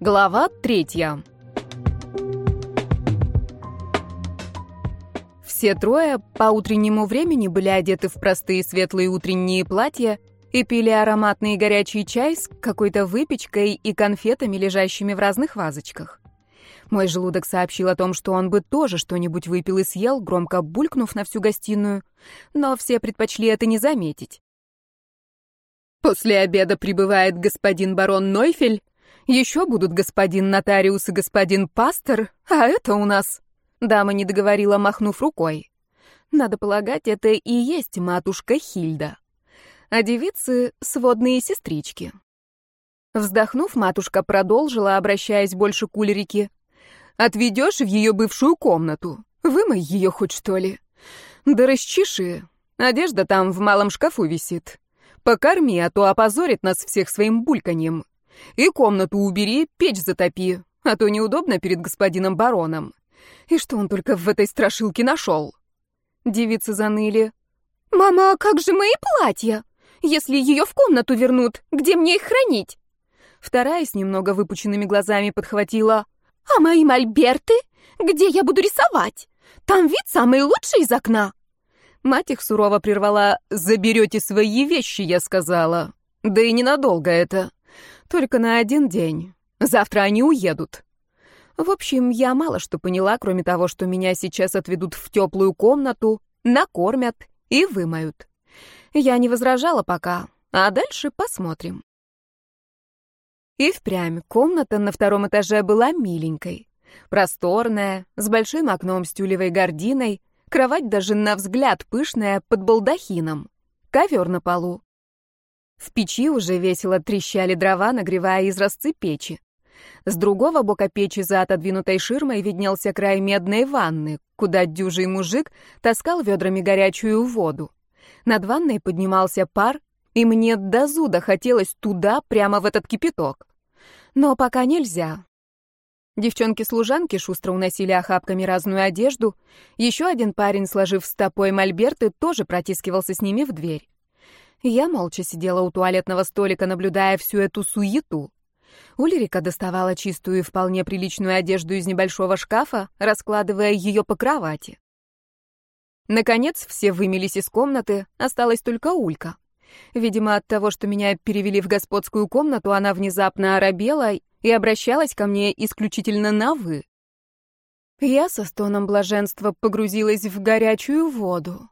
Глава 3. Все трое по утреннему времени были одеты в простые светлые утренние платья и пили ароматный горячий чай с какой-то выпечкой и конфетами, лежащими в разных вазочках. Мой желудок сообщил о том, что он бы тоже что-нибудь выпил и съел, громко булькнув на всю гостиную, но все предпочли это не заметить. После обеда прибывает господин барон Нойфель, еще будут господин нотариус и господин пастор, а это у нас... Дама не договорила, махнув рукой. Надо полагать, это и есть матушка Хильда. А девицы — сводные сестрички. Вздохнув, матушка продолжила, обращаясь больше к Ульрике. «Отведешь в ее бывшую комнату? Вымой ее хоть, что ли? Да расчеши. Одежда там в малом шкафу висит. Покорми, а то опозорит нас всех своим бульканьем. И комнату убери, печь затопи, а то неудобно перед господином бароном. И что он только в этой страшилке нашел?» Девицы заныли. «Мама, а как же мои платья? Если ее в комнату вернут, где мне их хранить?» Вторая с немного выпученными глазами подхватила. «А мои мольберты? Где я буду рисовать? Там вид самый лучший из окна». Мать их сурово прервала. «Заберете свои вещи, я сказала. Да и ненадолго это. Только на один день. Завтра они уедут». В общем, я мало что поняла, кроме того, что меня сейчас отведут в теплую комнату, накормят и вымоют. Я не возражала пока, а дальше посмотрим. И впрямь комната на втором этаже была миленькой. Просторная, с большим окном с тюлевой гардиной, кровать даже на взгляд пышная под балдахином, ковер на полу. В печи уже весело трещали дрова, нагревая изразцы печи. С другого бока печи за отодвинутой ширмой виднелся край медной ванны, куда дюжий мужик таскал ведрами горячую воду. Над ванной поднимался пар, и мне до зуда хотелось туда, прямо в этот кипяток. Но пока нельзя. Девчонки-служанки шустро уносили охапками разную одежду. Еще один парень, сложив стопой мольберты, тоже протискивался с ними в дверь. Я молча сидела у туалетного столика, наблюдая всю эту суету. Ульрика доставала чистую и вполне приличную одежду из небольшого шкафа, раскладывая ее по кровати. Наконец, все вымелись из комнаты, осталась только Улька. Видимо, от того, что меня перевели в господскую комнату, она внезапно оробела и обращалась ко мне исключительно на «вы». Я со стоном блаженства погрузилась в горячую воду.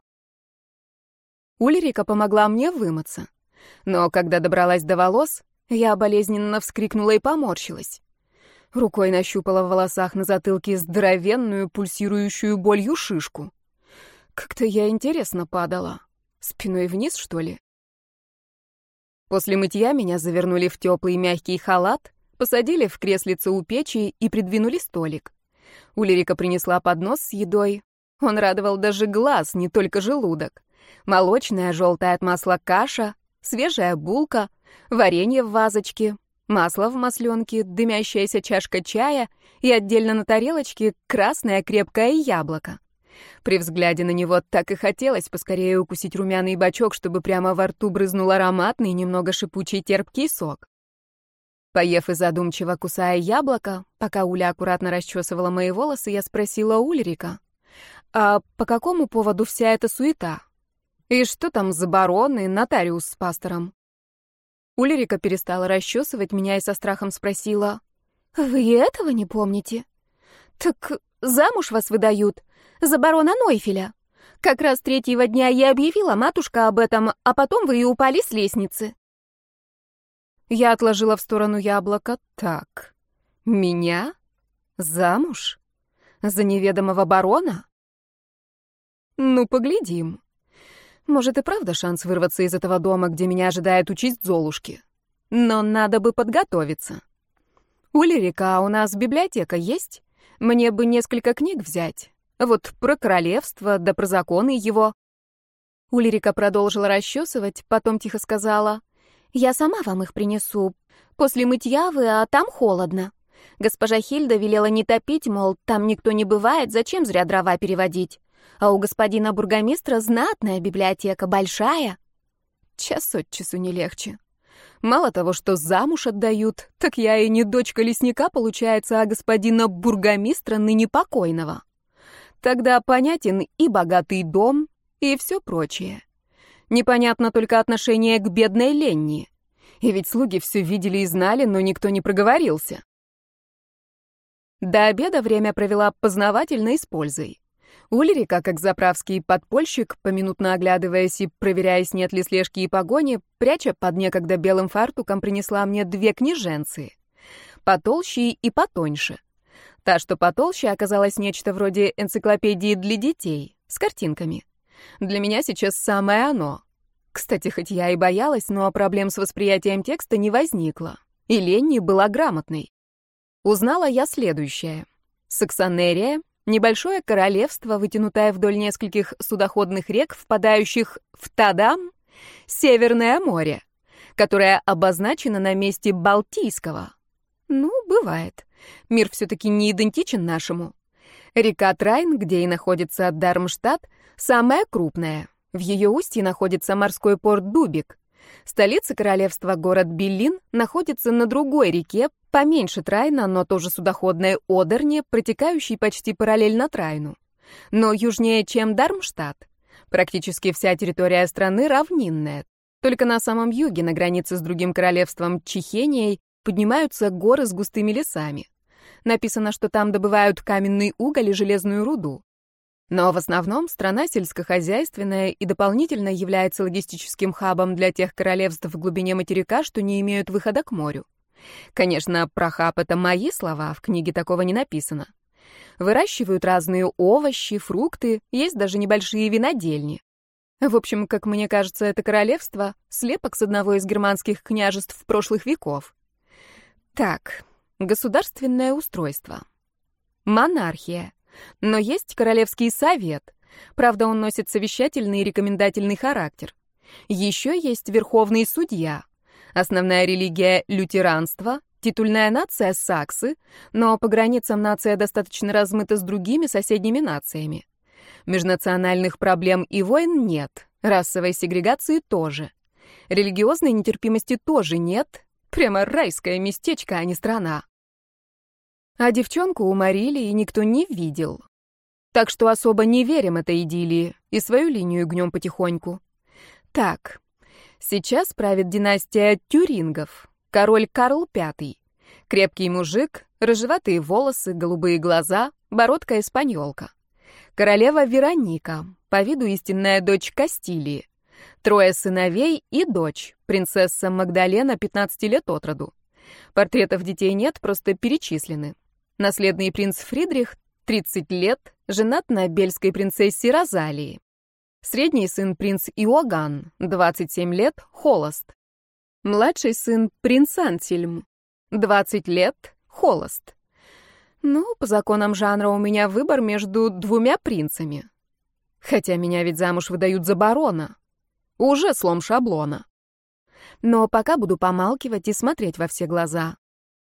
Ульрика помогла мне вымыться. Но когда добралась до волос, я болезненно вскрикнула и поморщилась. Рукой нащупала в волосах на затылке здоровенную, пульсирующую болью шишку. Как-то я интересно падала. Спиной вниз, что ли? После мытья меня завернули в теплый мягкий халат, посадили в креслице у печи и придвинули столик. Ульрика принесла поднос с едой. Он радовал даже глаз, не только желудок. Молочная, желтая от масла каша, свежая булка, варенье в вазочке, масло в масленке, дымящаяся чашка чая и отдельно на тарелочке красное крепкое яблоко. При взгляде на него так и хотелось поскорее укусить румяный бочок, чтобы прямо во рту брызнул ароматный, немного шипучий терпкий сок. Поев и задумчиво кусая яблоко, пока Уля аккуратно расчесывала мои волосы, я спросила Ульрика: «А по какому поводу вся эта суета? И что там за барон и нотариус с пастором?» Ульрика перестала расчесывать меня и со страхом спросила: «Вы этого не помните? Так замуж вас выдают за барона Нойфеля. Как раз третьего дня я объявила матушка об этом, а потом вы и упали с лестницы». Я отложила в сторону яблоко. Так, меня? Замуж? За неведомого барона? Ну, поглядим. Может, и правда шанс вырваться из этого дома, где меня ожидает участь Золушки. Но надо бы подготовиться. Ульрика, а у нас библиотека есть? Мне бы несколько книг взять. Вот про королевство, да про законы его. Ульрика продолжила расчесывать, потом тихо сказала: «Я сама вам их принесу. После мытья вы, а там холодно. Госпожа Хильда велела не топить, мол, там никто не бывает, зачем зря дрова переводить. А у господина бургомистра знатная библиотека, большая». Час от часу не легче. Мало того, что замуж отдают, так я и не дочка лесника, получается, а господина бургомистра ныне покойного. Тогда понятен и богатый дом, и все прочее. Непонятно только отношение к бедной Ленни. И ведь слуги все видели и знали, но никто не проговорился. До обеда время провела познавательно и с пользой. Ульрика, как заправский подпольщик, поминутно оглядываясь и проверяя, нет ли слежки и погони, пряча под некогда белым фартуком, принесла мне 2 книженцы. Потолще и потоньше. Та, что потолще, оказалась нечто вроде энциклопедии для детей, с картинками. Для меня сейчас самое оно. Кстати, хоть я и боялась, но проблем с восприятием текста не возникло. И Ленни была грамотной. Узнала я следующее. Саксонерия — небольшое королевство, вытянутое вдоль нескольких судоходных рек, впадающих в Тадам, Северное море, которое обозначено на месте Балтийского. Ну, бывает. Мир все-таки не идентичен нашему. Река Трайн, где и находится Дармштадт, самая крупная. В ее устье находится морской порт Дубик. Столица королевства, город Биллин, находится на другой реке, поменьше Трайна, но тоже судоходной Одерне, протекающей почти параллельно Трайну. Но южнее, чем Дармштадт. Практически вся территория страны равнинная. Только на самом юге, на границе с другим королевством Чехенией, поднимаются горы с густыми лесами. Написано, что там добывают каменный уголь и железную руду. Но в основном страна сельскохозяйственная и дополнительно является логистическим хабом для тех королевств в глубине материка, что не имеют выхода к морю. Конечно, про хаб — это мои слова, в книге такого не написано. Выращивают разные овощи, фрукты, есть даже небольшие винодельни. В общем, как мне кажется, это королевство — слепок с одного из германских княжеств прошлых веков. Так, государственное устройство. Монархия. Но есть Королевский совет. Правда, он носит совещательный и рекомендательный характер. Еще есть Верховный судья. Основная религия — лютеранство, титульная нация — саксы, но по границам нация достаточно размыта с другими соседними нациями. Межнациональных проблем и войн нет, расовой сегрегации тоже. Религиозной нетерпимости тоже нет. Прямо райское местечко, а не страна. А девчонку уморили, и никто не видел. Так что особо не верим этой идиллии и свою линию гнем потихоньку. Так, сейчас правит династия Тюрингов, король Карл V. Крепкий мужик, рыжеватые волосы, голубые глаза, бородка-эспаньолка. Королева Вероника, по виду истинная дочь Кастилии. 3 сыновей и дочь, принцесса Магдалена, 15 лет от роду. Портретов детей нет, просто перечислены. Наследный принц Фридрих, 30 лет, женат на бельской принцессе Розалии. Средний сын принц Иоганн, 27 лет, холост. Младший сын принц Ансельм, 20 лет, холост. Ну, по законам жанра у меня выбор между 2 принцами. Хотя меня ведь замуж выдают за барона. Уже слом шаблона. Но пока буду помалкивать и смотреть во все глаза.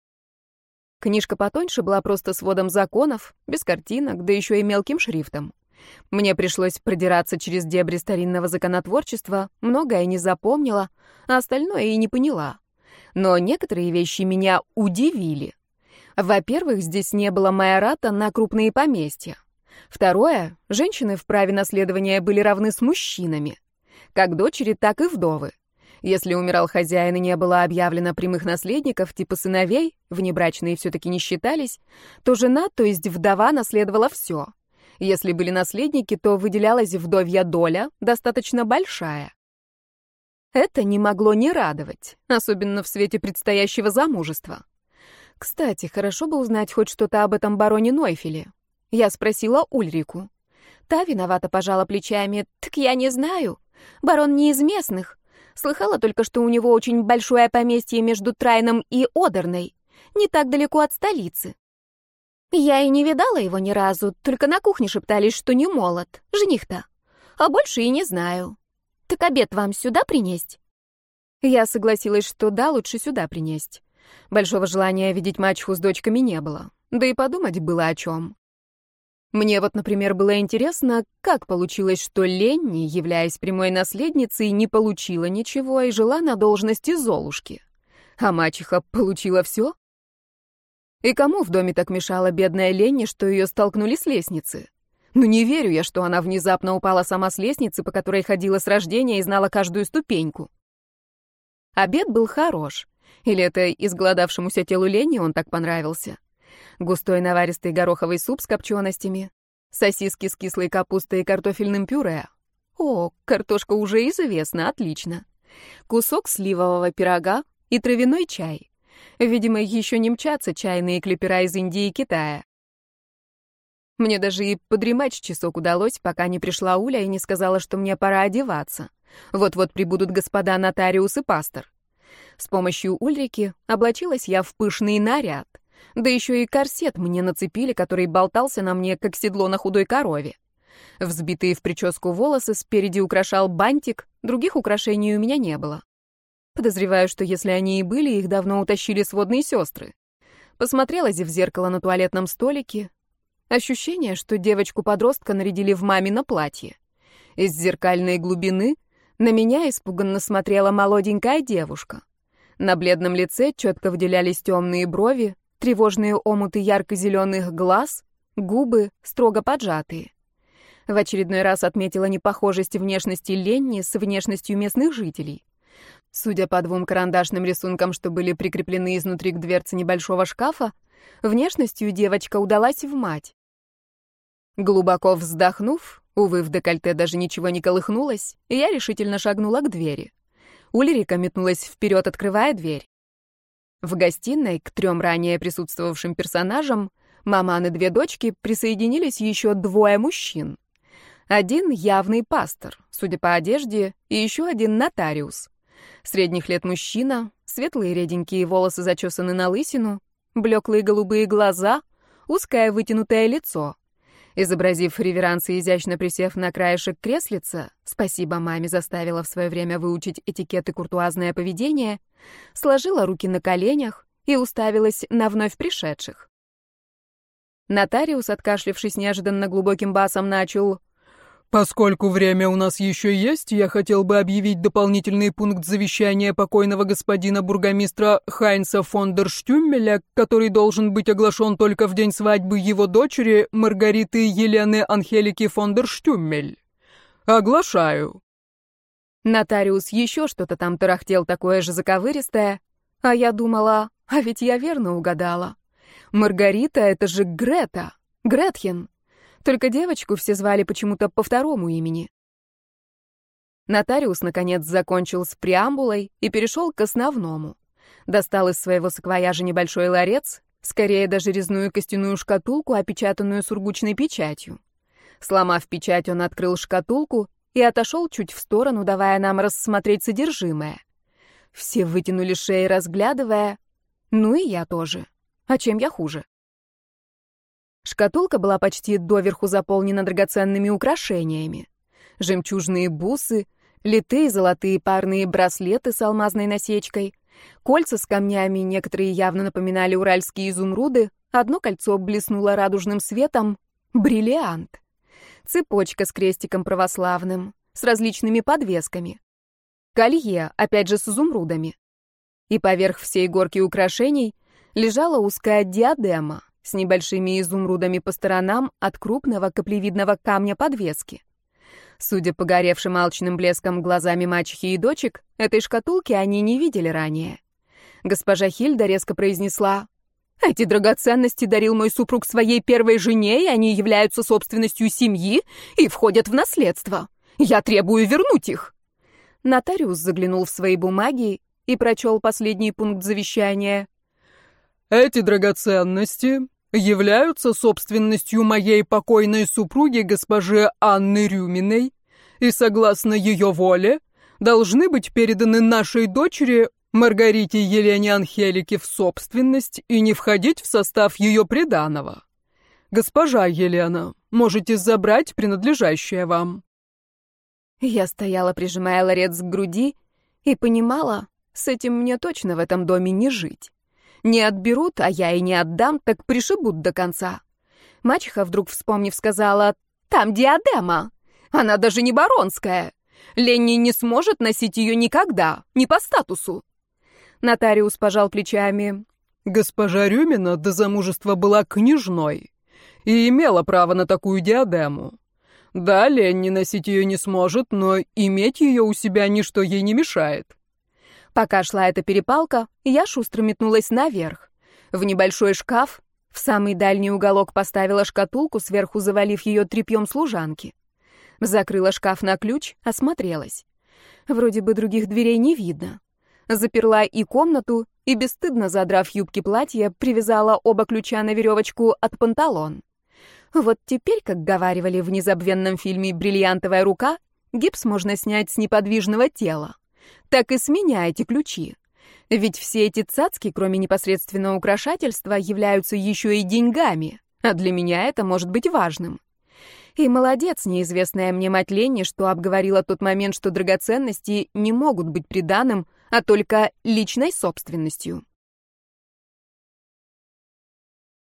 Книжка потоньше была просто сводом законов, без картинок, да еще и мелким шрифтом. Мне пришлось продираться через дебри старинного законотворчества, многое не запомнила, а остальное и не поняла. Но некоторые вещи меня удивили. Во-первых, здесь не было майората на крупные поместья. Второе, женщины в праве наследования были равны с мужчинами. Как дочери, так и вдовы. Если умирал хозяин и не было объявлено прямых наследников, типа сыновей, внебрачные все-таки не считались, то жена, то есть вдова, наследовала все. Если были наследники, то выделялась вдовья доля, достаточно большая. Это не могло не радовать, особенно в свете предстоящего замужества. Кстати, хорошо бы узнать хоть что-то об этом бароне Нойфеле. Я спросила Ульрику. Та виновато пожала плечами. «Так я не знаю. Барон не из местных. Слыхала только, что у него очень большое поместье между Трайном и Одерной, не так далеко от столицы. Я и не видала его ни разу, только на кухне шептались, что не молод, жених-то. А больше и не знаю. Так обед вам сюда принесть?» Я согласилась, что да, лучше сюда принесть. Большого желания видеть мачеху с дочками не было, да и подумать было о чем. Мне вот, например, было интересно, как получилось, что Ленни, являясь прямой наследницей, не получила ничего и жила на должности Золушки. А мачеха получила все? И кому в доме так мешала бедная Ленни, что ее столкнули с лестницы? Ну не верю я, что она внезапно упала сама с лестницы, по которой ходила с рождения и знала каждую ступеньку. Обед был хорош. Или это изголодавшемуся телу Ленни он так понравился? Густой наваристый гороховый суп с копченостями, сосиски с кислой капустой и картофельным пюре. О, картошка уже известна, отлично. Кусок сливового пирога и травяной чай. Видимо, еще не мчатся чайные клипера из Индии и Китая. Мне даже и подремать часок удалось, пока не пришла Уля и не сказала, что мне пора одеваться. Вот-вот прибудут господа нотариус и пастор. С помощью Ульрики облачилась я в пышный наряд. Да еще и корсет мне нацепили, который болтался на мне, как седло на худой корове. Взбитые в прическу волосы спереди украшал бантик, других украшений у меня не было. Подозреваю, что если они и были, их давно утащили сводные сестры. Посмотрелась в зеркало на туалетном столике. Ощущение, что девочку-подростка нарядили в мамино платье. Из зеркальной глубины на меня испуганно смотрела молоденькая девушка. На бледном лице четко выделялись темные брови, тревожные омуты ярко-зеленых глаз, губы строго поджатые. В очередной раз отметила непохожесть внешности Ленни с внешностью местных жителей. Судя по двум карандашным рисункам, что были прикреплены изнутри к дверце небольшого шкафа, внешностью девочка удалась в мать. Глубоко вздохнув, увы, в декольте даже ничего не колыхнулось, и я решительно шагнула к двери. Ульрика метнулась вперед, открывая дверь. В гостиной к 3 ранее присутствовавшим персонажам, маман и 2 дочки, присоединились еще 2 мужчин. Один явный пастор, судя по одежде, и еще один нотариус. Средних лет мужчина, светлые реденькие волосы зачесаны на лысину, блеклые голубые глаза, узкое вытянутое лицо. Изобразив реверанс и изящно присев на краешек креслица, спасибо маме заставила в свое время выучить этикет и куртуазное поведение, сложила руки на коленях и уставилась на вновь пришедших. Нотариус, откашлявшись неожиданно глубоким басом, начал: «Поскольку время у нас еще есть, я хотел бы объявить дополнительный пункт завещания покойного господина бургомистра Хайнца фон дер Штюммеля, который должен быть оглашен только в день свадьбы его дочери Маргариты Елены Анхелики фон дер Штюммель. Оглашаю». Нотариус еще что-то там тарахтел такое же заковыристое, а я думала, а ведь я верно угадала. Маргарита — это же Грета, Гретхен. Только девочку все звали почему-то по 2-му имени. Нотариус, наконец, закончил с преамбулой и перешел к основному. Достал из своего саквояжа небольшой ларец, скорее даже резную костяную шкатулку, опечатанную сургучной печатью. Сломав печать, он открыл шкатулку и отошел чуть в сторону, давая нам рассмотреть содержимое. Все вытянули шеи, разглядывая. Ну и я тоже. А чем я хуже? Шкатулка была почти доверху заполнена драгоценными украшениями. Жемчужные бусы, литые золотые парные браслеты с алмазной насечкой, кольца с камнями, некоторые явно напоминали уральские изумруды, одно кольцо блеснуло радужным светом — бриллиант. Цепочка с крестиком православным, с различными подвесками. Колье, опять же с изумрудами. И поверх всей горки украшений лежала узкая диадема с небольшими изумрудами по сторонам от крупного каплевидного камня подвески. Судя по горевшим алчным блеском глазами мачехи и дочек, этой шкатулки они не видели ранее. Госпожа Хильда резко произнесла: «Эти драгоценности дарил мой супруг своей первой жене, и они являются собственностью семьи и входят в наследство. Я требую вернуть их». Нотариус заглянул в свои бумаги и прочел последний пункт завещания. «Эти драгоценности являются собственностью моей покойной супруги госпожи Анны Рюминой и, согласно ее воле, должны быть переданы нашей дочери Маргарите Елене Анхелике в собственность и не входить в состав ее приданого. Госпожа Елена, можете забрать принадлежащее вам». Я стояла, прижимая ларец к груди, и понимала, с этим мне точно в этом доме не жить. Не отберут, а я и не отдам, так пришибут до конца. Мачеха, вдруг вспомнив, сказала: «Там диадема. Она даже не баронская. Ленни не сможет носить ее никогда, не по статусу». Нотариус пожал плечами. Госпожа Рюмина до замужества была княжной и имела право на такую диадему. Да, Ленни носить ее не сможет, но иметь ее у себя ничто ей не мешает. Пока шла эта перепалка, я шустро метнулась наверх. В небольшой шкаф, в самый дальний уголок поставила шкатулку, сверху завалив ее тряпьем служанки. Закрыла шкаф на ключ, осмотрелась. Вроде бы других дверей не видно. Заперла и комнату, и, бесстыдно задрав юбки платья, привязала оба ключа на веревочку от панталон. Вот теперь, как говаривали в незабвенном фильме «Бриллиантовая рука», гипс можно снять с неподвижного тела. Так и с меня эти ключи. Ведь все эти цацки, кроме непосредственного украшательства, являются еще и деньгами, а для меня это может быть важным. И молодец, неизвестная мне мать Ленни, что обговорила тот момент, что драгоценности не могут быть приданым, а только личной собственностью.